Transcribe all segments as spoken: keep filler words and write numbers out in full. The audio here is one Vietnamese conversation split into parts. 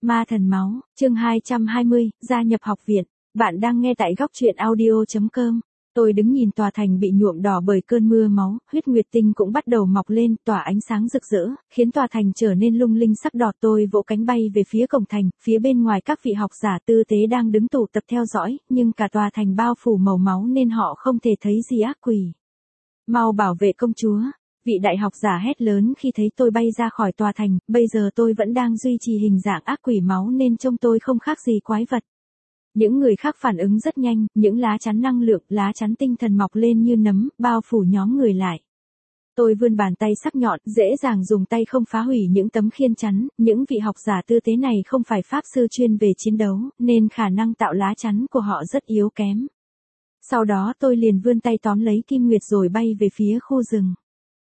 Ma thần máu, chương hai trăm hai mươi, gia nhập học viện. Bạn đang nghe tại góc truyện audio chấm com. Tôi đứng nhìn tòa thành bị nhuộm đỏ bởi cơn mưa máu, huyết nguyệt tinh cũng bắt đầu mọc lên, tỏa ánh sáng rực rỡ, khiến tòa thành trở nên lung linh sắc đỏ. Tôi vỗ cánh bay về phía cổng thành, phía bên ngoài các vị học giả tư tế đang đứng tụ tập theo dõi, nhưng cả tòa thành bao phủ màu máu nên họ không thể thấy gì ác quỷ. Mau bảo vệ công chúa. Vị đại học giả hét lớn khi thấy tôi bay ra khỏi tòa thành, bây giờ tôi vẫn đang duy trì hình dạng ác quỷ máu nên trông tôi không khác gì quái vật. Những người khác phản ứng rất nhanh, những lá chắn năng lượng, lá chắn tinh thần mọc lên như nấm, bao phủ nhóm người lại. Tôi vươn bàn tay sắc nhọn, dễ dàng dùng tay không phá hủy những tấm khiên chắn, những vị học giả tư tế này không phải pháp sư chuyên về chiến đấu, nên khả năng tạo lá chắn của họ rất yếu kém. Sau đó tôi liền vươn tay tóm lấy Kim Nguyệt rồi bay về phía khu rừng.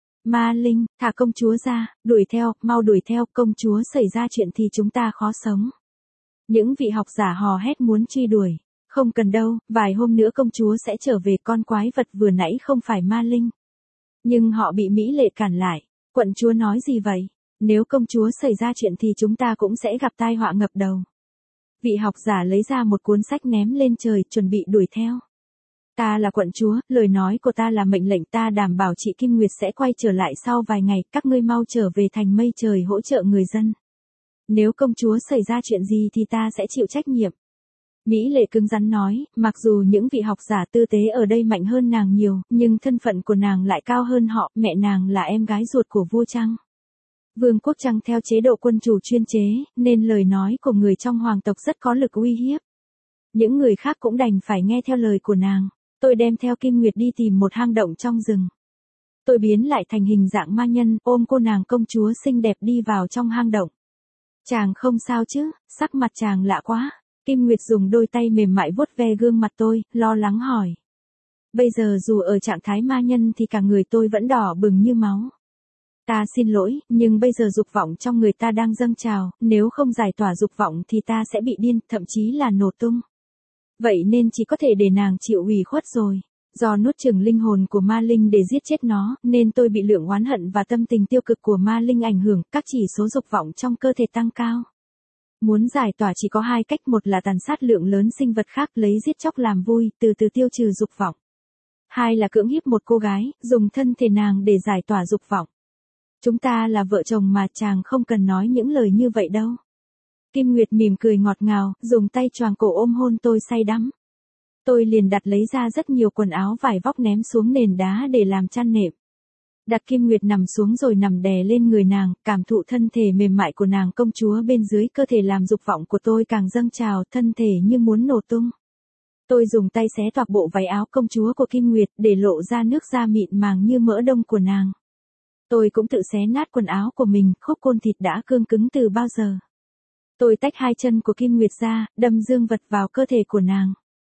Ma linh, thả công chúa ra, đuổi theo, mau đuổi theo, công chúa xảy ra chuyện thì chúng ta khó sống. Những vị học giả hò hét muốn truy đuổi. Không cần đâu, vài hôm nữa công chúa sẽ trở về, con quái vật vừa nãy không phải ma linh. Nhưng họ bị Mỹ Lệ cản lại. Quận chúa nói gì vậy? Nếu công chúa xảy ra chuyện thì chúng ta cũng sẽ gặp tai họa ngập đầu. Vị học giả lấy ra một cuốn sách ném lên trời, chuẩn bị đuổi theo. Ta là quận chúa, lời nói của ta là mệnh lệnh, ta đảm bảo chị Kim Nguyệt sẽ quay trở lại sau vài ngày, các ngươi mau trở về thành mây trời hỗ trợ người dân. Nếu công chúa xảy ra chuyện gì thì ta sẽ chịu trách nhiệm. Mỹ Lệ cứng rắn nói, mặc dù những vị học giả tư tế ở đây mạnh hơn nàng nhiều, nhưng thân phận của nàng lại cao hơn họ, mẹ nàng là em gái ruột của vua Trăng. Vương quốc Trăng theo chế độ quân chủ chuyên chế, nên lời nói của người trong hoàng tộc rất có lực uy hiếp. Những người khác cũng đành phải nghe theo lời của nàng. Tôi đem theo Kim Nguyệt đi tìm một hang động trong rừng. Tôi biến lại thành hình dạng ma nhân, ôm cô nàng công chúa xinh đẹp đi vào trong hang động. Chàng không sao chứ, sắc mặt chàng lạ quá. Kim Nguyệt dùng đôi tay mềm mại vuốt ve gương mặt tôi, lo lắng hỏi. Bây giờ dù ở trạng thái ma nhân thì cả người tôi vẫn đỏ bừng như máu. Ta xin lỗi, nhưng bây giờ dục vọng trong người ta đang dâng trào, nếu không giải tỏa dục vọng thì ta sẽ bị điên, thậm chí là nổ tung. Vậy nên chỉ có thể để nàng chịu ủy khuất rồi. Do nuốt chửng linh hồn của ma linh để giết chết nó, nên tôi bị lượng oán hận và tâm tình tiêu cực của ma linh ảnh hưởng, các chỉ số dục vọng trong cơ thể tăng cao. Muốn giải tỏa chỉ có hai cách, một là tàn sát lượng lớn sinh vật khác lấy giết chóc làm vui, từ từ tiêu trừ dục vọng. Hai là cưỡng hiếp một cô gái, dùng thân thể nàng để giải tỏa dục vọng. Chúng ta là vợ chồng mà, chàng không cần nói những lời như vậy đâu. Kim Nguyệt mỉm cười ngọt ngào, dùng tay choàng cổ ôm hôn tôi say đắm. Tôi liền đặt lấy ra rất nhiều quần áo vải vóc ném xuống nền đá để làm chăn nệm. Đặt Kim Nguyệt nằm xuống rồi nằm đè lên người nàng, cảm thụ thân thể mềm mại của nàng công chúa bên dưới cơ thể làm dục vọng của tôi càng dâng trào, thân thể như muốn nổ tung. Tôi dùng tay xé toạc bộ váy áo công chúa của Kim Nguyệt để lộ ra nước da mịn màng như mỡ đông của nàng. Tôi cũng tự xé nát quần áo của mình, khúc côn thịt đã cương cứng từ bao giờ. Tôi tách hai chân của Kim Nguyệt ra, đâm dương vật vào cơ thể của nàng.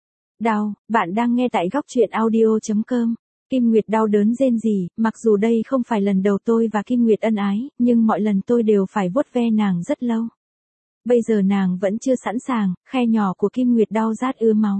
Đau, bạn đang nghe tại góc truyện audio chấm com. Kim Nguyệt đau đớn rên rỉ, mặc dù đây không phải lần đầu tôi và Kim Nguyệt ân ái, nhưng mọi lần tôi đều phải vuốt ve nàng rất lâu. Bây giờ nàng vẫn chưa sẵn sàng, khe nhỏ của Kim Nguyệt đau rát ứa máu.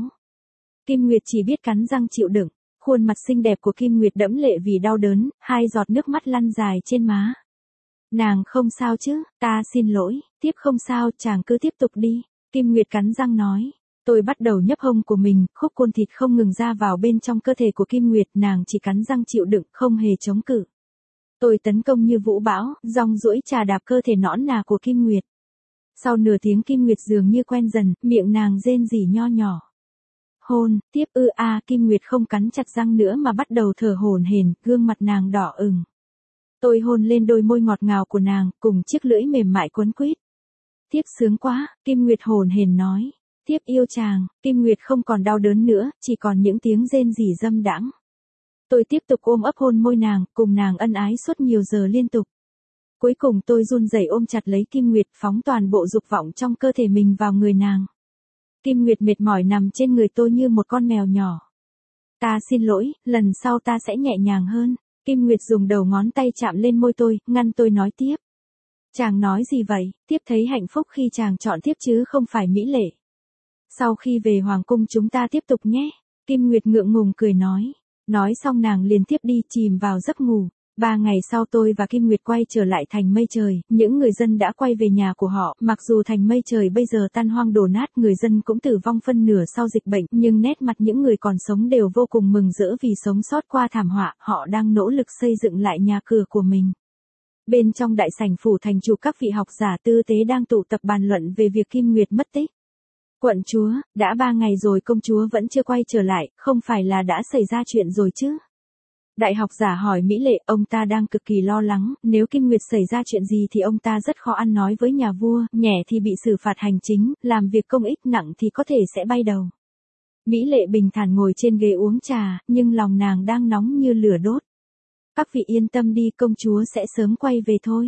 Kim Nguyệt chỉ biết cắn răng chịu đựng, khuôn mặt xinh đẹp của Kim Nguyệt đẫm lệ vì đau đớn, hai giọt nước mắt lăn dài trên má. Nàng không sao chứ, ta xin lỗi, tiếp không sao, chàng cứ tiếp tục đi. Kim Nguyệt cắn răng nói. Tôi bắt đầu nhấp hông của mình, khúc côn thịt không ngừng ra vào bên trong cơ thể của Kim Nguyệt, nàng chỉ cắn răng chịu đựng, không hề chống cự. Tôi tấn công như vũ bão, rong duỗi chà đạp cơ thể nõn nà của Kim Nguyệt. Sau nửa tiếng Kim Nguyệt dường như quen dần, miệng nàng rên rỉ nho nhỏ. Hôn, tiếp ư a, Kim Nguyệt không cắn chặt răng nữa mà bắt đầu thở hổn hển, gương mặt nàng đỏ ửng. Tôi hôn lên đôi môi ngọt ngào của nàng, cùng chiếc lưỡi mềm mại quấn quýt. Tiếp sướng quá, Kim Nguyệt hổn hển nói. Tiếp yêu chàng, Kim Nguyệt không còn đau đớn nữa, chỉ còn những tiếng rên rỉ dâm đãng. Tôi tiếp tục ôm ấp hôn môi nàng, cùng nàng ân ái suốt nhiều giờ liên tục. Cuối cùng tôi run rẩy ôm chặt lấy Kim Nguyệt, phóng toàn bộ dục vọng trong cơ thể mình vào người nàng. Kim Nguyệt mệt mỏi nằm trên người tôi như một con mèo nhỏ. Ta xin lỗi, lần sau ta sẽ nhẹ nhàng hơn. Kim Nguyệt dùng đầu ngón tay chạm lên môi tôi, ngăn tôi nói tiếp. Chàng nói gì vậy? Tiếp thấy hạnh phúc khi chàng chọn tiếp chứ không phải Mỹ Lệ. Sau khi về hoàng cung chúng ta tiếp tục nhé. Kim Nguyệt ngượng ngùng cười nói. Nói xong nàng liền tiếp đi, chìm vào giấc ngủ. Ba ngày sau tôi và Kim Nguyệt quay trở lại thành Mây Trời, những người dân đã quay về nhà của họ, mặc dù thành Mây Trời bây giờ tan hoang đổ nát, người dân cũng tử vong phân nửa sau dịch bệnh, nhưng nét mặt những người còn sống đều vô cùng mừng rỡ vì sống sót qua thảm họa, họ đang nỗ lực xây dựng lại nhà cửa của mình. Bên trong đại sảnh phủ thành chủ, các vị học giả tư tế đang tụ tập bàn luận về việc Kim Nguyệt mất tích. Quận chúa, đã ba ngày rồi công chúa vẫn chưa quay trở lại, không phải là đã xảy ra chuyện rồi chứ? Đại học giả hỏi Mỹ Lệ, ông ta đang cực kỳ lo lắng, nếu Kim Nguyệt xảy ra chuyện gì thì ông ta rất khó ăn nói với nhà vua, nhẹ thì bị xử phạt hành chính, làm việc công ích, nặng thì có thể sẽ bay đầu. Mỹ Lệ bình thản ngồi trên ghế uống trà, nhưng lòng nàng đang nóng như lửa đốt. Các vị yên tâm đi, công chúa sẽ sớm quay về thôi.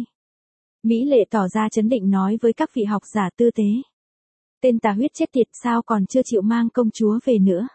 Mỹ Lệ tỏ ra trấn định nói với các vị học giả tư tế. Tên tà huyết chết tiệt, sao còn chưa chịu mang công chúa về nữa?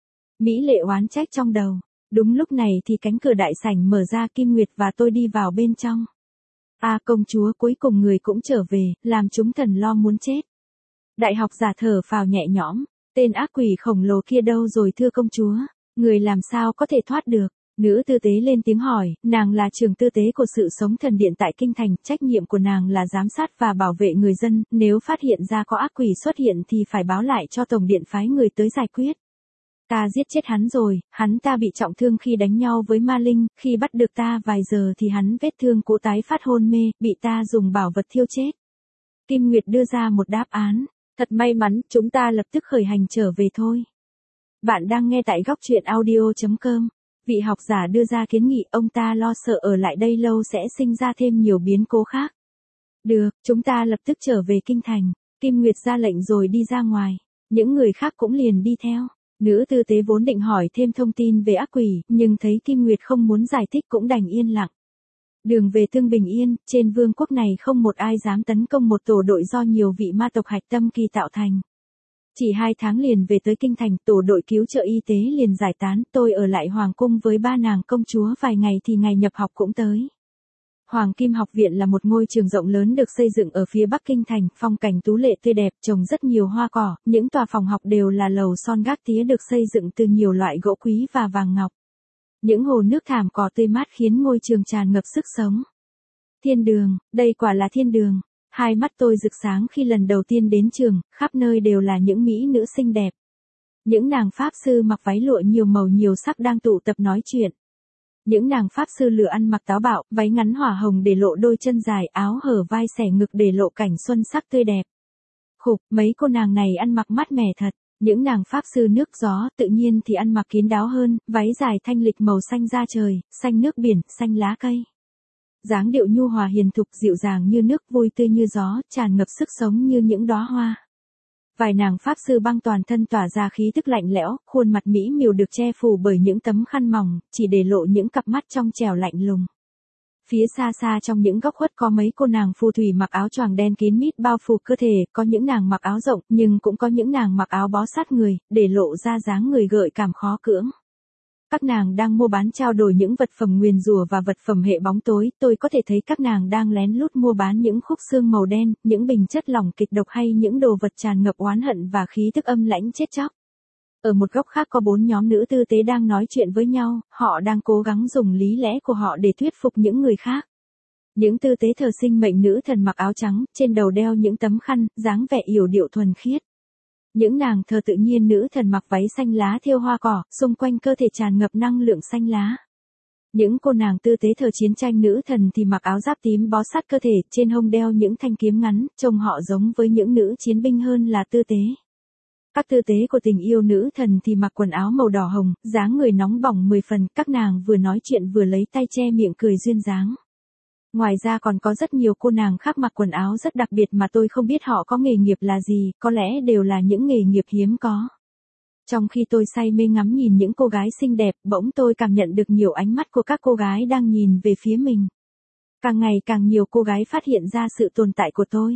Mỹ Lệ oán trách trong đầu. Đúng lúc này thì cánh cửa đại sảnh mở ra, Kim Nguyệt và tôi đi vào bên trong. À, công chúa, cuối cùng người cũng trở về, làm chúng thần lo muốn chết. Đại học giả thở phào nhẹ nhõm, tên ác quỷ khổng lồ kia đâu rồi thưa công chúa, người làm sao có thể thoát được? Nữ tư tế lên tiếng hỏi, nàng là trưởng tư tế của sự sống thần điện tại Kinh Thành, trách nhiệm của nàng là giám sát và bảo vệ người dân, nếu phát hiện ra có ác quỷ xuất hiện thì phải báo lại cho tổng điện phái người tới giải quyết. Ta giết chết hắn rồi, hắn ta bị trọng thương khi đánh nhau với ma linh, khi bắt được ta vài giờ thì hắn vết thương cũ tái phát hôn mê, bị ta dùng bảo vật thiêu chết. Kim Nguyệt đưa ra một đáp án, thật may mắn, chúng ta lập tức khởi hành trở về thôi. Bạn đang nghe tại góc truyện audio chấm com. Vị học giả đưa ra kiến nghị, ông ta lo sợ ở lại đây lâu sẽ sinh ra thêm nhiều biến cố khác. Được, chúng ta lập tức trở về Kinh Thành. Kim Nguyệt ra lệnh rồi đi ra ngoài, những người khác cũng liền đi theo. Nữ tư tế vốn định hỏi thêm thông tin về ác quỷ, nhưng thấy Kim Nguyệt không muốn giải thích cũng đành yên lặng. Đường về tương bình yên, trên vương quốc này không một ai dám tấn công một tổ đội do nhiều vị ma tộc hạch tâm kỳ tạo thành. Chỉ hai tháng liền về tới Kinh Thành, tổ đội cứu trợ y tế liền giải tán, tôi ở lại Hoàng cung với ba nàng công chúa vài ngày thì ngày nhập học cũng tới. Hoàng Kim Học Viện là một ngôi trường rộng lớn được xây dựng ở phía Bắc Kinh Thành, phong cảnh tú lệ tươi đẹp, trồng rất nhiều hoa cỏ, những tòa phòng học đều là lầu son gác tía được xây dựng từ nhiều loại gỗ quý và vàng ngọc. Những hồ nước thảm cỏ tươi mát khiến ngôi trường tràn ngập sức sống. Thiên đường, đây quả là thiên đường. Hai mắt tôi rực sáng khi lần đầu tiên đến trường, khắp nơi đều là những mỹ nữ xinh đẹp. Những nàng pháp sư mặc váy lụa nhiều màu nhiều sắc đang tụ tập nói chuyện. Những nàng pháp sư lửa ăn mặc táo bạo, váy ngắn hỏa hồng để lộ đôi chân dài, áo hở vai xẻ ngực để lộ cảnh xuân sắc tươi đẹp. Khục, mấy cô nàng này ăn mặc mát mẻ thật. Những nàng pháp sư nước gió tự nhiên thì ăn mặc kín đáo hơn, váy dài thanh lịch màu xanh da trời, xanh nước biển, xanh lá cây. Dáng điệu nhu hòa hiền thục, dịu dàng như nước, vui tươi như gió, tràn ngập sức sống như những đóa hoa. Vài nàng pháp sư băng toàn thân tỏa ra khí tức lạnh lẽo, khuôn mặt mỹ miều được che phủ bởi những tấm khăn mỏng, chỉ để lộ những cặp mắt trong trẻo lạnh lùng. Phía xa xa trong những góc khuất có mấy cô nàng phù thủy mặc áo choàng đen kín mít bao phủ cơ thể, có những nàng mặc áo rộng, nhưng cũng có những nàng mặc áo bó sát người, để lộ ra dáng người gợi cảm khó cưỡng. Các nàng đang mua bán trao đổi những vật phẩm nguyền rủa và vật phẩm hệ bóng tối, tôi có thể thấy các nàng đang lén lút mua bán những khúc xương màu đen, những bình chất lỏng kịch độc hay những đồ vật tràn ngập oán hận và khí tức âm lãnh chết chóc. Ở một góc khác có bốn nhóm nữ tư tế đang nói chuyện với nhau, họ đang cố gắng dùng lý lẽ của họ để thuyết phục những người khác. Những tư tế thờ sinh mệnh nữ thần mặc áo trắng, trên đầu đeo những tấm khăn, dáng vẻ yểu điệu thuần khiết. Những nàng thờ tự nhiên nữ thần mặc váy xanh lá thêu hoa cỏ, xung quanh cơ thể tràn ngập năng lượng xanh lá. Những cô nàng tư tế thờ chiến tranh nữ thần thì mặc áo giáp tím bó sát cơ thể, trên hông đeo những thanh kiếm ngắn, trông họ giống với những nữ chiến binh hơn là tư tế. Các tư tế của tình yêu nữ thần thì mặc quần áo màu đỏ hồng, dáng người nóng bỏng mười phần, các nàng vừa nói chuyện vừa lấy tay che miệng cười duyên dáng. Ngoài ra còn có rất nhiều cô nàng khác mặc quần áo rất đặc biệt mà tôi không biết họ có nghề nghiệp là gì, có lẽ đều là những nghề nghiệp hiếm có. Trong khi tôi say mê ngắm nhìn những cô gái xinh đẹp, bỗng tôi cảm nhận được nhiều ánh mắt của các cô gái đang nhìn về phía mình. Càng ngày càng nhiều cô gái phát hiện ra sự tồn tại của tôi.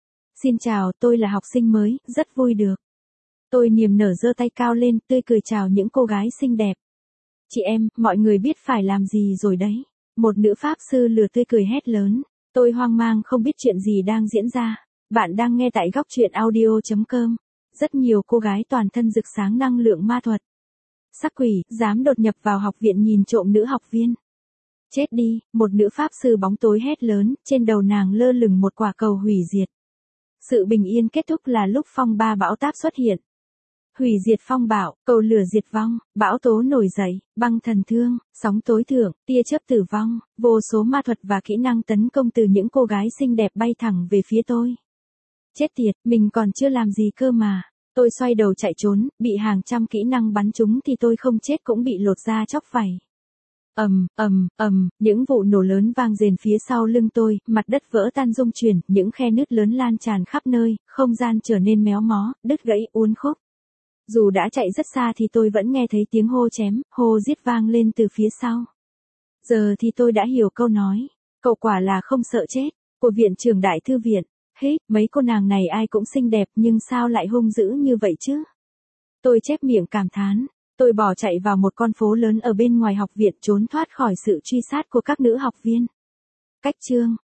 Xin chào, tôi là học sinh mới, rất vui được. Tôi niềm nở giơ tay cao lên, tươi cười chào những cô gái xinh đẹp. Chị em, mọi người biết phải làm gì rồi đấy. Một nữ pháp sư lừa tươi cười hét lớn. Tôi hoang mang không biết chuyện gì đang diễn ra. Bạn đang nghe tại góc truyện audio chấm com. Rất nhiều cô gái toàn thân rực sáng năng lượng ma thuật. Sắc quỷ, dám đột nhập vào học viện nhìn trộm nữ học viên. Chết đi, một nữ pháp sư bóng tối hét lớn, trên đầu nàng lơ lửng một quả cầu hủy diệt. Sự bình yên kết thúc là lúc phong ba bão táp xuất hiện. Hủy diệt phong bạo, cầu lửa diệt vong, bão tố nổi dậy, băng thần thương, sóng tối thượng, tia chớp tử vong, vô số ma thuật và kỹ năng tấn công từ những cô gái xinh đẹp bay thẳng về phía tôi. Chết tiệt, mình còn chưa làm gì cơ mà. Tôi xoay đầu chạy trốn, bị hàng trăm kỹ năng bắn trúng thì tôi không chết cũng bị lột da chóc vảy. Ầm, ầm, ầm, những vụ nổ lớn vang rền phía sau lưng tôi, mặt đất vỡ tan rung chuyển, những khe nứt lớn lan tràn khắp nơi, không gian trở nên méo mó, đứt gãy uốn khúc. Dù đã chạy rất xa thì tôi vẫn nghe thấy tiếng hô chém, hô giết vang lên từ phía sau. Giờ thì tôi đã hiểu câu nói, cậu quả là không sợ chết, của viện trưởng đại thư viện. Hết, mấy cô nàng này ai cũng xinh đẹp nhưng sao lại hung dữ như vậy chứ? Tôi chép miệng cảm thán. Tôi bỏ chạy vào một con phố lớn ở bên ngoài học viện trốn thoát khỏi sự truy sát của các nữ học viên. Cách chương